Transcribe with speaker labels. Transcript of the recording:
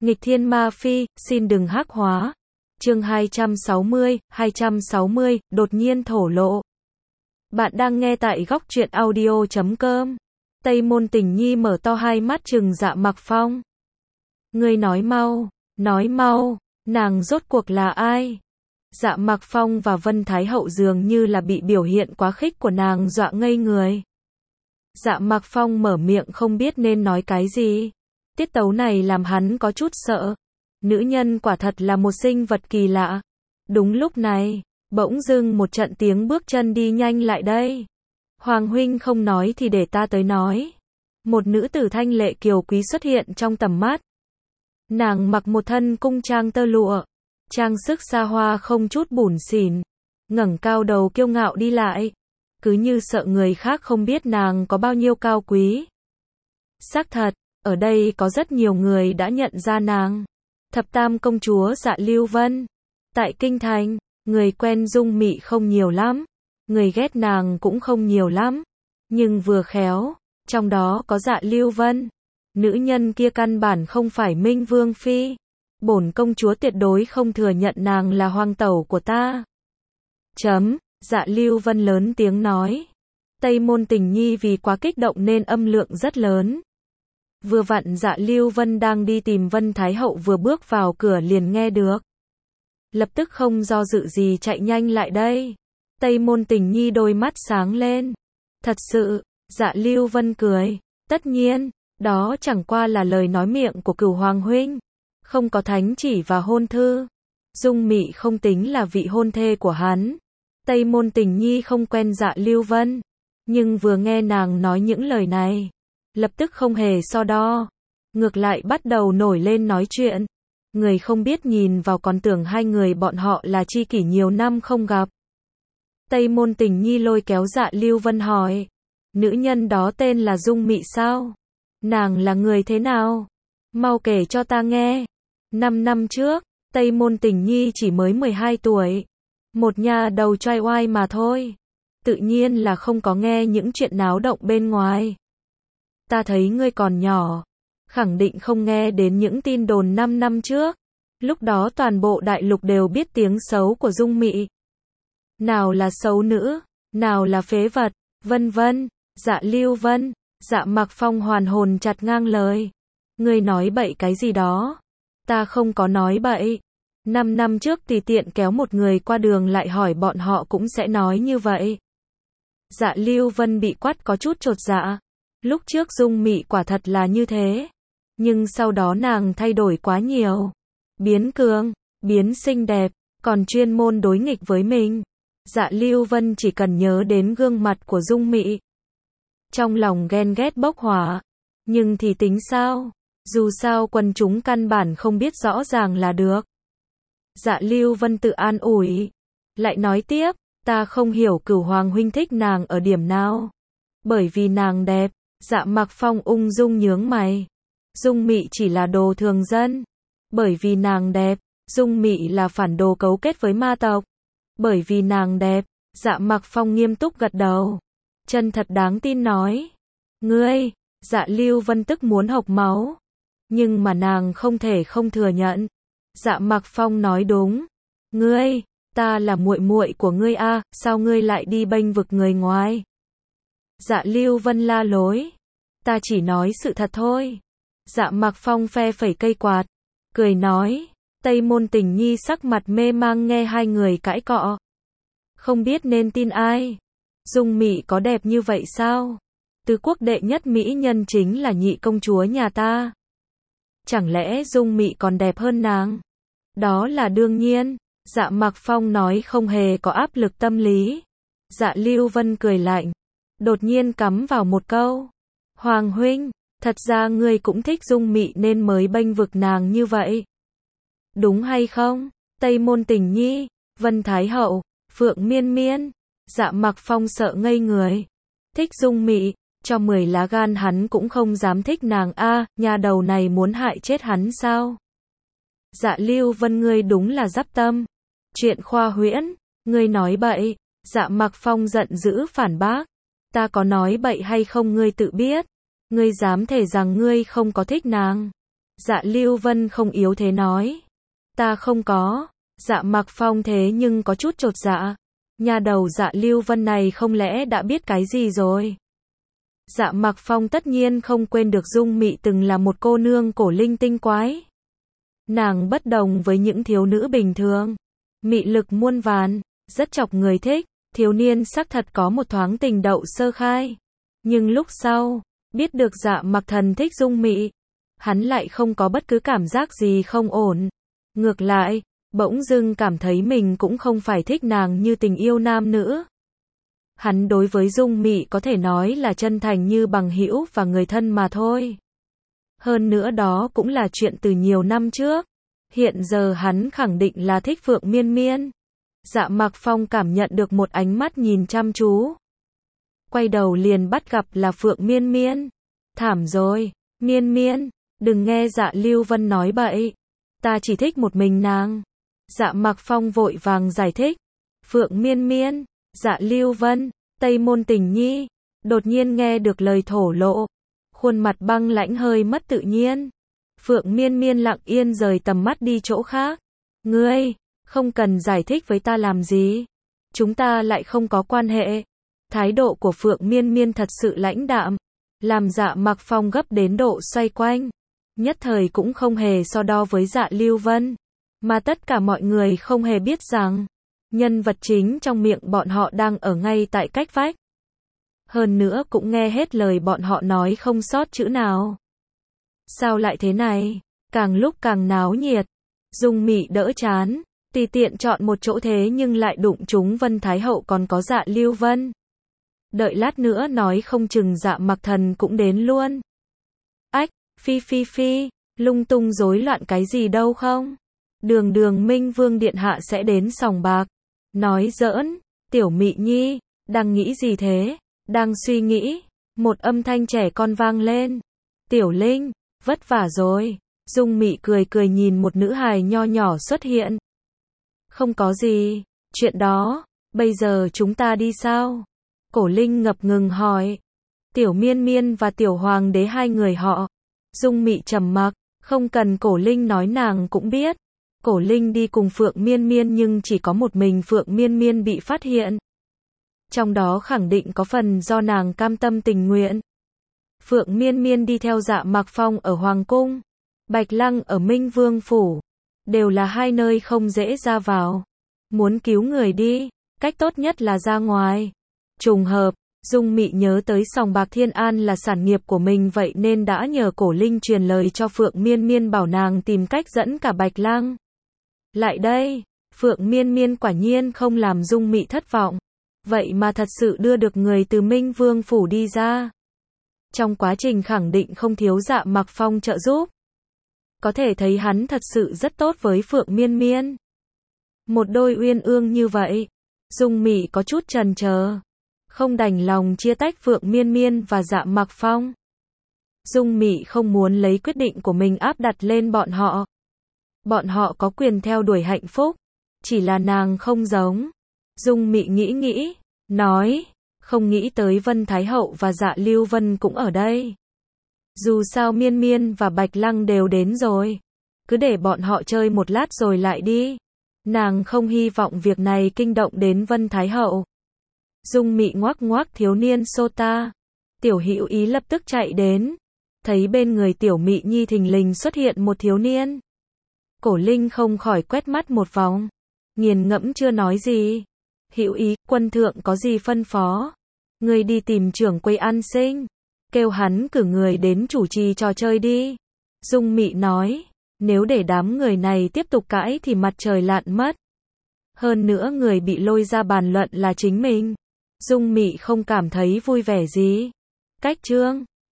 Speaker 1: Nghịch thiên ma phi, xin đừng hắc hóa. Chương 260, đột nhiên thổ lộ. Bạn đang nghe tại góc truyện audio.com. Tây Môn Tình Nhi mở to hai mắt trừng Dạ Mặc Phong. Ngươi nói mau, nàng rốt cuộc là ai? Dạ Mặc Phong và Vân Thái Hậu dường như là bị biểu hiện quá khích của nàng dọa ngây người. Dạ Mặc Phong mở miệng không biết nên nói cái gì. Tiết tấu này làm hắn có chút sợ. Nữ nhân quả thật là một sinh vật kỳ lạ. Đúng lúc này, bỗng dưng một trận tiếng bước chân đi nhanh lại đây. Hoàng huynh không nói thì để ta tới nói. Một nữ tử thanh lệ kiều quý xuất hiện trong tầm mắt. Nàng mặc một thân cung trang tơ lụa, trang sức xa hoa không chút bủn xỉn, ngẩng cao đầu kiêu ngạo đi lại, cứ như sợ người khác không biết nàng có bao nhiêu cao quý. Xác thật, ở đây có rất nhiều người đã nhận ra nàng. Thập tam công chúa Dạ Lưu Vân. Tại kinh thành, người quen Dung Mị không nhiều lắm, người ghét nàng cũng không nhiều lắm, nhưng vừa khéo, trong đó có Dạ Lưu Vân. Nữ nhân kia căn bản không phải Minh Vương phi. Bổn công chúa tuyệt đối không thừa nhận nàng là hoàng tẩu của ta. Dạ Lưu Vân lớn tiếng nói. Tây Môn Tình Nhi vì quá kích động nên âm lượng rất lớn. Vừa vặn Dạ Lưu Vân đang đi tìm Vân Thái Hậu vừa bước vào cửa liền nghe được. Lập tức không do dự gì chạy nhanh lại đây. Tây Môn Tình Nhi đôi mắt sáng lên. Thật sự, Dạ Lưu Vân cười. Tất nhiên, đó chẳng qua là lời nói miệng của Cửu Hoàng huynh. Không có thánh chỉ và hôn thư. Dung Mị không tính là vị hôn thê của hắn. Tây Môn Tình Nhi không quen Dạ Lưu Vân. Nhưng vừa nghe nàng nói những lời này, lập tức không hề so đo. Ngược lại bắt đầu nổi lên nói chuyện. Người không biết nhìn vào còn tưởng hai người bọn họ là tri kỷ nhiều năm không gặp. Tây Môn Tình Nhi lôi kéo Dạ Lưu Vân hỏi. Nữ nhân đó tên là Dung Mị sao? Nàng là người thế nào? Mau kể cho ta nghe. 5 năm trước, Tây Môn Tình Nhi chỉ mới 12 tuổi. Một nhà đầu trai oai mà thôi. Tự nhiên là không có nghe những chuyện náo động bên ngoài. Ta thấy ngươi còn nhỏ. Khẳng định không nghe đến những tin đồn 5 năm trước. Lúc đó toàn bộ đại lục đều biết tiếng xấu của Dung Mị. Nào là xấu nữ, nào là phế vật, vân vân. Dạ Lưu Vân, Dạ Mặc Phong hoàn hồn chặt ngang lời. Ngươi nói bậy cái gì đó? Ta không có nói bậy. 5 năm trước tùy tiện kéo một người qua đường lại hỏi bọn họ cũng sẽ nói như vậy. Dạ Lưu Vân bị quát có chút chột dạ. Lúc trước Dung Mị quả thật là như thế. Nhưng sau đó nàng thay đổi quá nhiều. Biến cường, biến xinh đẹp, còn chuyên môn đối nghịch với mình. Dạ Lưu Vân chỉ cần nhớ đến gương mặt của Dung Mị. Trong lòng ghen ghét bốc hỏa. Nhưng thì tính sao? Dù sao quần chúng căn bản không biết rõ ràng là được. Dạ Lưu Vân tự an ủi. Lại nói tiếp, ta không hiểu Cửu Hoàng huynh thích nàng ở điểm nào. Bởi vì nàng đẹp. Dạ Mặc Phong ung dung nhướng mày. Dung Mị chỉ là đồ thường dân. Bởi vì nàng đẹp. Dung Mị là phản đồ cấu kết với ma tộc. Bởi vì nàng đẹp. Dạ Mặc Phong nghiêm túc gật đầu. Chân thật đáng tin nói. Ngươi, Dạ Lưu Vân tức muốn hộc máu. Nhưng mà nàng không thể không thừa nhận. Dạ Mặc Phong nói đúng. Ngươi, ta là muội muội của ngươi a, sao ngươi lại đi bênh vực người ngoài? Dạ Lưu Vân la lối. Ta chỉ nói sự thật thôi. Dạ Mặc Phong phe phẩy cây quạt. Cười nói. Tây Môn Tình Nhi sắc mặt mê mang nghe hai người cãi cọ. Không biết nên tin ai. Dung Mị có đẹp như vậy sao? Tứ quốc đệ nhất mỹ nhân chính là nhị công chúa nhà ta. Chẳng lẽ Dung Mị còn đẹp hơn nàng? Đó là đương nhiên. Dạ Mặc Phong nói không hề có áp lực tâm lý. Dạ Lưu Vân cười lạnh. Đột nhiên cắm vào một câu. Hoàng huynh, thật ra ngươi cũng thích Dung Mị nên mới bênh vực nàng như vậy. Đúng hay không? Tây Môn Tình Nhi, Vân Thái Hậu, Phượng Miên Miên. Dạ Mặc Phong sợ ngây người. Thích Dung Mị, cho 10 lá gan hắn cũng không dám thích nàng a, nhà đầu này muốn hại chết hắn sao? Dạ Lưu Vân ngươi đúng là dắp tâm. Chuyện khoa huyễn, ngươi nói bậy. Dạ Mặc Phong giận dữ phản bác. Ta có nói bậy hay không ngươi tự biết. Ngươi dám thề rằng ngươi không có thích nàng. Dạ Lưu Vân không yếu thế nói. Ta không có. Dạ Mặc Phong thế nhưng có chút chột dạ. Nhà đầu Dạ Lưu Vân này không lẽ đã biết cái gì rồi? Dạ Mặc Phong tất nhiên không quên được Dung Mị từng là một cô nương cổ linh tinh quái. Nàng bất đồng với những thiếu nữ bình thường. Mị lực muôn vàn, rất chọc người thích. Thiếu niên xác thật có một thoáng tình đậu sơ khai. Nhưng lúc sau, biết được Dạ Mặc Thần thích Dung Mị, hắn lại không có bất cứ cảm giác gì không ổn. Ngược lại, bỗng dưng cảm thấy mình cũng không phải thích nàng như tình yêu nam nữ. Hắn đối với Dung Mị có thể nói là chân thành như bằng hữu và người thân mà thôi. Hơn nữa đó cũng là chuyện từ nhiều năm trước. Hiện giờ hắn khẳng định là thích Phượng Miên Miên. Dạ Mặc Phong cảm nhận được một ánh mắt nhìn chăm chú. Quay đầu liền bắt gặp là Phượng Miên Miên. Thảm rồi, Miên Miên, đừng nghe Dạ Lưu Vân nói bậy. Ta chỉ thích một mình nàng. Dạ Mặc Phong vội vàng giải thích. Phượng Miên Miên, Dạ Lưu Vân, Tây Môn Tình Nhi, đột nhiên nghe được lời thổ lộ. Khuôn mặt băng lãnh hơi mất tự nhiên. Phượng Miên Miên lặng yên rời tầm mắt đi chỗ khác. Ngươi, không cần giải thích với ta làm gì. Chúng ta lại không có quan hệ. Thái độ của Phượng Miên Miên thật sự lãnh đạm. Làm Dạ Mặc Phong gấp đến độ xoay quanh. Nhất thời cũng không hề so đo với Dạ Lưu Vân. Mà tất cả mọi người không hề biết rằng nhân vật chính trong miệng bọn họ đang ở ngay tại cách vách. Hơn nữa cũng nghe hết lời bọn họ nói không sót chữ nào. Sao lại thế này? Càng lúc càng náo nhiệt. Dung Mị đỡ chán, tùy tiện chọn một chỗ thế nhưng lại đụng trúng Vân Thái Hậu còn có Dạ Lưu Vân. Đợi lát nữa nói không chừng Dạ Mặc Thần cũng đến luôn. Ách, phi, lung tung rối loạn cái gì đâu không? Đường Minh Vương Điện Hạ sẽ đến sòng bạc. Nói giỡn, Tiểu Mị Nhi, đang nghĩ gì thế? Đang suy nghĩ. Một âm thanh trẻ con vang lên. Tiểu Linh, vất vả rồi. Dung Mị cười nhìn một nữ hài nho nhỏ xuất hiện. Không có gì, chuyện đó, bây giờ chúng ta đi sao? Cổ Linh ngập ngừng hỏi. Tiểu Miên Miên và Tiểu Hoàng đế hai người họ. Dung Mị trầm mặc, không cần Cổ Linh nói nàng cũng biết. Cổ Linh đi cùng Phượng Miên Miên nhưng chỉ có một mình Phượng Miên Miên bị phát hiện. Trong đó khẳng định có phần do nàng cam tâm tình nguyện. Phượng Miên Miên đi theo Dạ Mặc Phong ở Hoàng Cung. Bạch Lăng ở Minh Vương Phủ. Đều là hai nơi không dễ ra vào. Muốn cứu người đi, cách tốt nhất là ra ngoài. Trùng hợp, Dung Mị nhớ tới sòng bạc Thiên An là sản nghiệp của mình vậy nên đã nhờ Cổ Linh truyền lời cho Phượng Miên Miên bảo nàng tìm cách dẫn cả Bạch Lăng lại đây. Phượng Miên Miên quả nhiên không làm Dung Mị thất vọng. Vậy mà thật sự đưa được người từ Minh Vương Phủ đi ra. Trong quá trình khẳng định không thiếu Dạ Mặc Phong trợ giúp. Có thể thấy hắn thật sự rất tốt với Phượng Miên Miên. Một đôi uyên ương như vậy. Dung Mị có chút chần chờ. Không đành lòng chia tách Phượng Miên Miên và Dạ Mặc Phong. Dung Mị không muốn lấy quyết định của mình áp đặt lên bọn họ. Bọn họ có quyền theo đuổi hạnh phúc. Chỉ là nàng không giống. Dung Mị nghĩ, nói, không nghĩ tới Vân Thái Hậu và Dạ Lưu Vân cũng ở đây. Dù sao Miên Miên và Bạch Lăng đều đến rồi. Cứ để bọn họ chơi một lát rồi lại đi. Nàng không hy vọng việc này kinh động đến Vân Thái Hậu. Dung Mị ngoắc thiếu niên Sota. Tiểu Hữu Ý lập tức chạy đến. Thấy bên người Tiểu Mị Nhi thình lình xuất hiện một thiếu niên. Cổ Linh không khỏi quét mắt một vòng. Nghiền ngẫm chưa nói gì. Hữu Ý, quân thượng có gì phân phó? Ngươi đi tìm trưởng quầy an sinh. Kêu hắn cử người đến chủ trì trò chơi đi. Dung Mị nói. Nếu để đám người này tiếp tục cãi thì mặt trời lặn mất. Hơn nữa người bị lôi ra bàn luận là chính mình. Dung Mị không cảm thấy vui vẻ gì. Cách chương